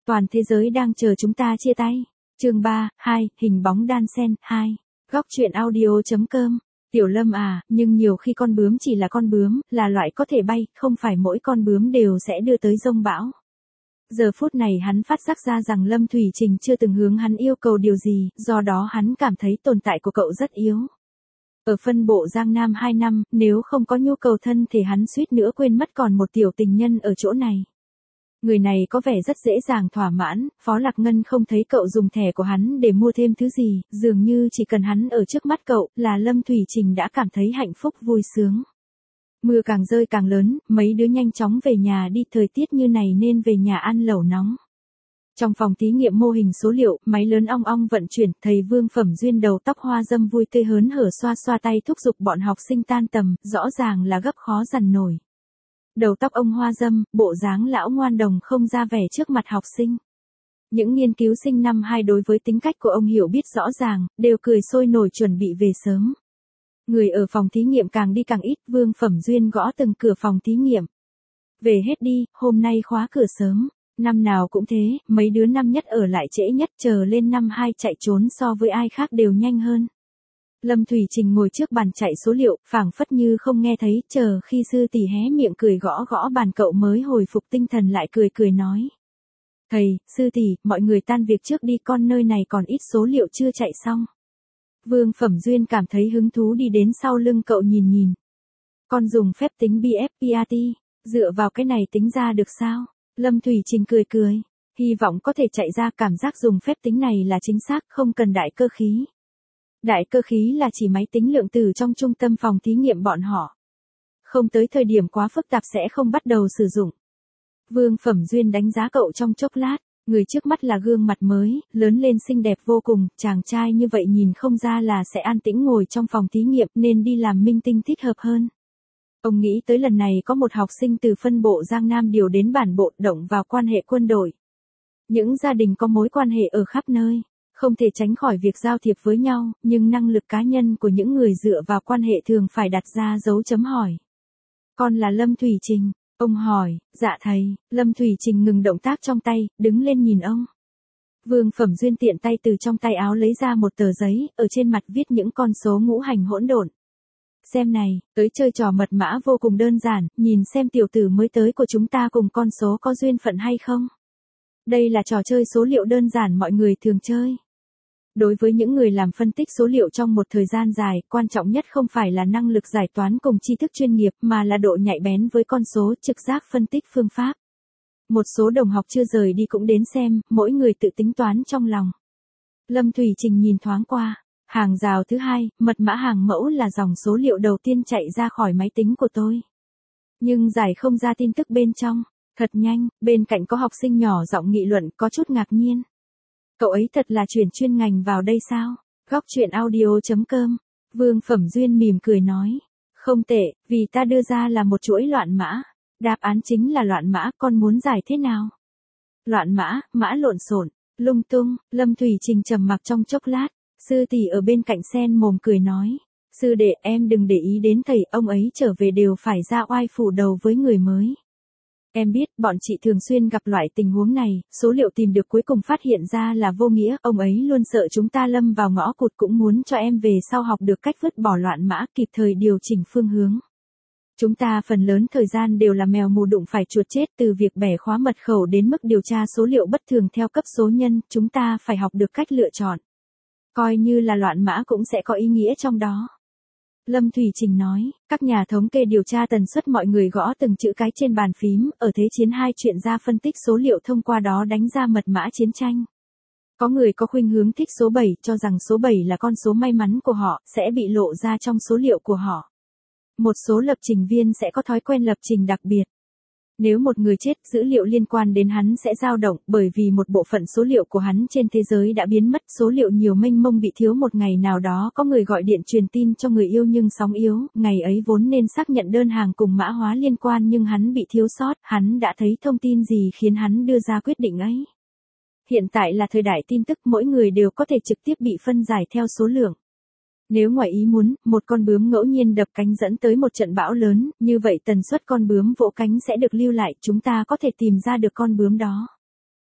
Toàn thế giới đang chờ chúng ta chia tay. Chương 3, 2, hình bóng đan sen, 2. Góc truyện audio.com. Tiểu Lâm à, nhưng nhiều khi con bướm chỉ là con bướm, là loại có thể bay, không phải mỗi con bướm đều sẽ đưa tới giông bão. Giờ phút này hắn phát giác ra rằng Lâm Thủy Trình chưa từng hướng hắn yêu cầu điều gì, do đó hắn cảm thấy tồn tại của cậu rất yếu. Ở phân bộ Giang Nam 2 năm, nếu không có nhu cầu thân thì hắn suýt nữa quên mất còn một tiểu tình nhân ở chỗ này. Người này có vẻ rất dễ dàng thỏa mãn, Phó Lạc Ngân không thấy cậu dùng thẻ của hắn để mua thêm thứ gì, dường như chỉ cần hắn ở trước mắt cậu là Lâm Thủy Trình đã cảm thấy hạnh phúc vui sướng. Mưa càng rơi càng lớn, mấy đứa nhanh chóng về nhà đi, thời tiết như này nên về nhà ăn lẩu nóng. Trong phòng thí nghiệm mô hình số liệu, máy lớn ong ong vận chuyển, thầy Vương Phẩm Duyên đầu tóc hoa dâm vui tươi hớn hở xoa xoa tay thúc giục bọn học sinh tan tầm, rõ ràng là gấp khó dằn nổi. Đầu tóc ông hoa dâm, bộ dáng lão ngoan đồng không ra vẻ trước mặt học sinh. Những nghiên cứu sinh năm 2 đối với tính cách của ông hiểu biết rõ ràng, đều cười sôi nổi chuẩn bị về sớm. Người ở phòng thí nghiệm càng đi càng ít, Vương Phẩm Duyên gõ từng cửa phòng thí nghiệm. Về hết đi, hôm nay khóa cửa sớm. Năm nào cũng thế, mấy đứa năm nhất ở lại trễ nhất, chờ lên năm 2 chạy trốn so với ai khác đều nhanh hơn. Lâm Thủy Trình ngồi trước bàn chạy số liệu, phảng phất như không nghe thấy, chờ khi sư tỷ hé miệng cười gõ gõ bàn cậu mới hồi phục tinh thần lại cười cười nói. Thầy, sư tỷ, mọi người tan việc trước đi, con nơi này còn ít số liệu chưa chạy xong. Vương Phẩm Duyên cảm thấy hứng thú đi đến sau lưng cậu nhìn nhìn. Con dùng phép tính BFPAT, dựa vào cái này tính ra được sao? Lâm Thủy Trình cười cười, hy vọng có thể chạy ra, cảm giác dùng phép tính này là chính xác, không cần đại cơ khí. Đại cơ khí là chỉ máy tính lượng tử trong trung tâm phòng thí nghiệm bọn họ. Không tới thời điểm quá phức tạp sẽ không bắt đầu sử dụng. Vương Phẩm Duyên đánh giá cậu trong chốc lát, người trước mắt là gương mặt mới, lớn lên xinh đẹp vô cùng, chàng trai như vậy nhìn không ra là sẽ an tĩnh ngồi trong phòng thí nghiệm nên đi làm minh tinh thích hợp hơn. Ông nghĩ tới lần này có một học sinh từ phân bộ Giang Nam điều đến bản bộ động vào quan hệ quân đội. Những gia đình có mối quan hệ ở khắp nơi, không thể tránh khỏi việc giao thiệp với nhau, nhưng năng lực cá nhân của những người dựa vào quan hệ thường phải đặt ra dấu chấm hỏi. Con là Lâm Thủy Trình, ông hỏi. Dạ thầy. Lâm Thủy Trình ngừng động tác trong tay, đứng lên nhìn ông. Vương Phẩm Duyên tiện tay từ trong tay áo lấy ra một tờ giấy, ở trên mặt viết những con số ngũ hành hỗn độn. Xem này, tới chơi trò mật mã vô cùng đơn giản, nhìn xem tiểu tử mới tới của chúng ta cùng con số có duyên phận hay không. Đây là trò chơi số liệu đơn giản mọi người thường chơi. Đối với những người làm phân tích số liệu trong một thời gian dài, quan trọng nhất không phải là năng lực giải toán cùng tri thức chuyên nghiệp mà là độ nhạy bén với con số, trực giác phân tích phương pháp. Một số đồng học chưa rời đi cũng đến xem, mỗi người tự tính toán trong lòng. Lâm Thủy Trình nhìn thoáng qua. Hàng rào thứ 2, mật mã hàng mẫu là dòng số liệu đầu tiên chạy ra khỏi máy tính của tôi. Nhưng giải không ra tin tức bên trong. Thật nhanh, bên cạnh có học sinh nhỏ giọng nghị luận có chút ngạc nhiên. Cậu ấy thật là chuyển chuyên ngành vào đây sao? Góc truyện audio.com. Vương Phẩm Duyên mỉm cười nói. Không tệ, vì ta đưa ra là một chuỗi loạn mã. Đáp án chính là loạn mã, con muốn giải thế nào? Loạn mã, mã lộn xộn, lung tung. Lâm Thủy Trình trầm mặc trong chốc lát. Sư tỷ ở bên cạnh sen mồm cười nói. Sư đệ, em đừng để ý đến thầy, ông ấy trở về đều phải ra oai phủ đầu với người mới. Em biết, bọn chị thường xuyên gặp loại tình huống này, số liệu tìm được cuối cùng phát hiện ra là vô nghĩa, ông ấy luôn sợ chúng ta lâm vào ngõ cụt, cũng muốn cho em về sau học được cách vứt bỏ loạn mã, kịp thời điều chỉnh phương hướng. Chúng ta phần lớn thời gian đều là mèo mù đụng phải chuột chết, từ việc bẻ khóa mật khẩu đến mức điều tra số liệu bất thường theo cấp số nhân, chúng ta phải học được cách lựa chọn. Coi như là loạn mã cũng sẽ có ý nghĩa trong đó. Lâm Thủy Trình nói, các nhà thống kê điều tra tần suất mọi người gõ từng chữ cái trên bàn phím, ở Thế chiến 2 chuyên gia phân tích số liệu thông qua đó đánh ra mật mã chiến tranh. Có người có khuynh hướng thích số 7, cho rằng số 7 là con số may mắn của họ, sẽ bị lộ ra trong số liệu của họ. Một số lập trình viên sẽ có thói quen lập trình đặc biệt. Nếu một người chết, dữ liệu liên quan đến hắn sẽ dao động, bởi vì một bộ phận số liệu của hắn trên thế giới đã biến mất, số liệu nhiều mênh mông bị thiếu. Một ngày nào đó có người gọi điện truyền tin cho người yêu nhưng sóng yếu, ngày ấy vốn nên xác nhận đơn hàng cùng mã hóa liên quan nhưng hắn bị thiếu sót, hắn đã thấy thông tin gì khiến hắn đưa ra quyết định ấy. Hiện tại là thời đại tin tức, mỗi người đều có thể trực tiếp bị phân giải theo số lượng. Nếu ngoài ý muốn, một con bướm ngẫu nhiên đập cánh dẫn tới một trận bão lớn, như vậy tần suất con bướm vỗ cánh sẽ được lưu lại, chúng ta có thể tìm ra được con bướm đó.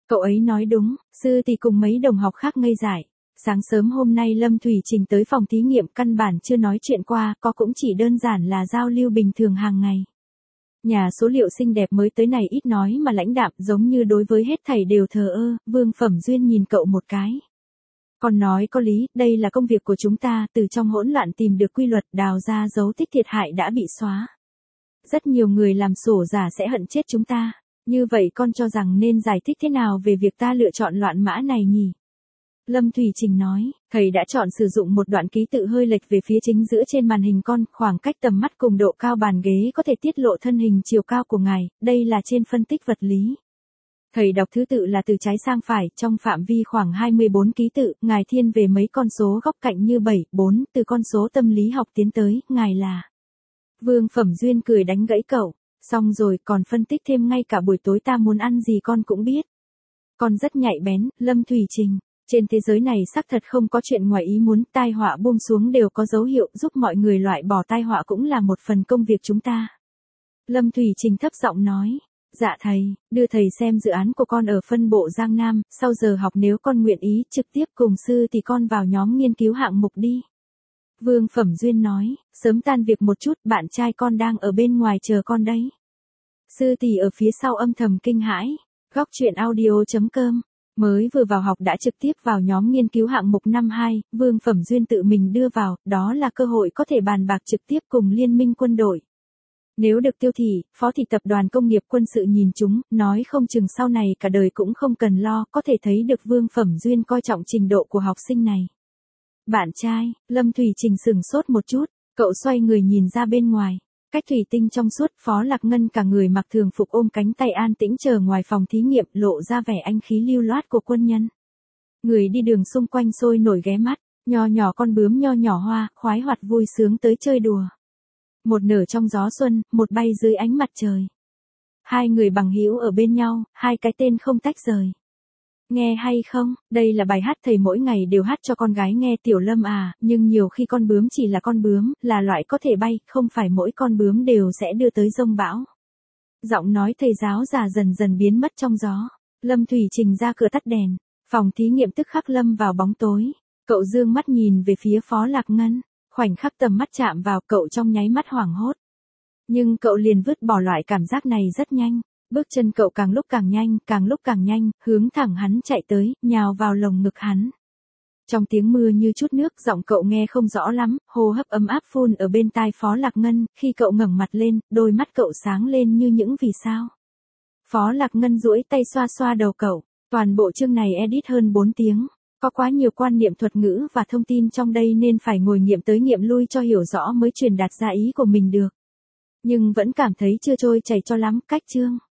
Cậu ấy nói đúng, sư tỷ cùng mấy đồng học khác ngây dại. Sáng sớm hôm nay Lâm Thủy Trình tới phòng thí nghiệm căn bản chưa nói chuyện qua, có cũng chỉ đơn giản là giao lưu bình thường hàng ngày. Nhà số liệu xinh đẹp mới tới này ít nói mà lãnh đạm giống như đối với hết thảy đều thờ ơ, Vương Phẩm Duyên nhìn cậu một cái. Còn nói có lý, đây là công việc của chúng ta, từ trong hỗn loạn tìm được quy luật đào ra dấu tích thiệt hại đã bị xóa. Rất nhiều người làm sổ giả sẽ hận chết chúng ta, như vậy con cho rằng nên giải thích thế nào về việc ta lựa chọn loạn mã này nhỉ? Lâm Thủy Trình nói, thầy đã chọn sử dụng một đoạn ký tự hơi lệch về phía chính giữa trên màn hình con, khoảng cách tầm mắt cùng độ cao bàn ghế có thể tiết lộ thân hình chiều cao của ngài, đây là trên phân tích vật lý. Thầy đọc thứ tự là từ trái sang phải, trong phạm vi khoảng 24 ký tự, ngài thiên về mấy con số góc cạnh như 7, 4, từ con số tâm lý học tiến tới, ngài là. Vương Phẩm Duyên cười đánh gãy cậu, xong rồi còn phân tích thêm ngay cả buổi tối ta muốn ăn gì con cũng biết. Con rất nhạy bén, Lâm Thủy Trình. Trên thế giới này xác thật không có chuyện ngoài ý muốn, tai họa buông xuống đều có dấu hiệu, giúp mọi người loại bỏ tai họa cũng là một phần công việc chúng ta. Lâm Thủy Trình thấp giọng nói, dạ thầy, đưa thầy xem dự án của con ở phân bộ Giang Nam, sau giờ học nếu con nguyện ý trực tiếp cùng sư thì con vào nhóm nghiên cứu hạng mục đi. Vương Phẩm Duyên nói, sớm tan việc một chút, bạn trai con đang ở bên ngoài chờ con đấy. Sư tỷ ở phía sau âm thầm kinh hãi, góc truyện audio.com. Mới vừa vào học đã trực tiếp vào nhóm nghiên cứu hạng mục năm 2, Vương Phẩm Duyên tự mình đưa vào, đó là cơ hội có thể bàn bạc trực tiếp cùng liên minh quân đội. Nếu được Tiêu thị, Phó thị tập đoàn công nghiệp quân sự nhìn chúng, nói không chừng sau này cả đời cũng không cần lo, có thể thấy được Vương Phẩm Duyên coi trọng trình độ của học sinh này. Bạn trai, Lâm Thủy Trình sửng sốt một chút, cậu xoay người nhìn ra bên ngoài. Cách thủy tinh trong suốt, Phó Lạc Ngân cả người mặc thường phục ôm cánh tay an tĩnh chờ ngoài phòng thí nghiệm, lộ ra vẻ anh khí lưu loát của quân nhân. Người đi đường xung quanh sôi nổi ghé mắt, nho nhỏ con bướm nho nhỏ hoa, khoái hoạt vui sướng tới chơi đùa. Một nở trong gió xuân, một bay dưới ánh mặt trời. Hai người bằng hữu ở bên nhau, hai cái tên không tách rời. Nghe hay không, đây là bài hát thầy mỗi ngày đều hát cho con gái nghe Tiểu Lâm à, nhưng nhiều khi con bướm chỉ là con bướm, là loại có thể bay, không phải mỗi con bướm đều sẽ đưa tới giông bão. Giọng nói thầy giáo già dần dần biến mất trong gió. Lâm Thủy Trình ra cửa tắt đèn, phòng thí nghiệm tức khắc lâm vào bóng tối. Cậu dương mắt nhìn về phía Phó Lạc Ngân, khoảnh khắc tầm mắt chạm vào cậu trong nháy mắt hoảng hốt. Nhưng cậu liền vứt bỏ loại cảm giác này rất nhanh. Bước chân cậu càng lúc càng nhanh, hướng thẳng hắn chạy tới, nhào vào lồng ngực hắn. Trong tiếng mưa như chút nước, giọng cậu nghe không rõ lắm, hô hấp ấm áp phun ở bên tai Phó Lạc Ngân, khi cậu ngẩng mặt lên, đôi mắt cậu sáng lên như những vì sao. Phó Lạc Ngân duỗi tay xoa xoa đầu cậu, toàn bộ chương này edit hơn 4 tiếng, có quá nhiều quan niệm thuật ngữ và thông tin trong đây nên phải ngồi nghiệm tới nghiệm lui cho hiểu rõ mới truyền đạt ra ý của mình được. Nhưng vẫn cảm thấy chưa trôi chảy cho lắm, cách chương.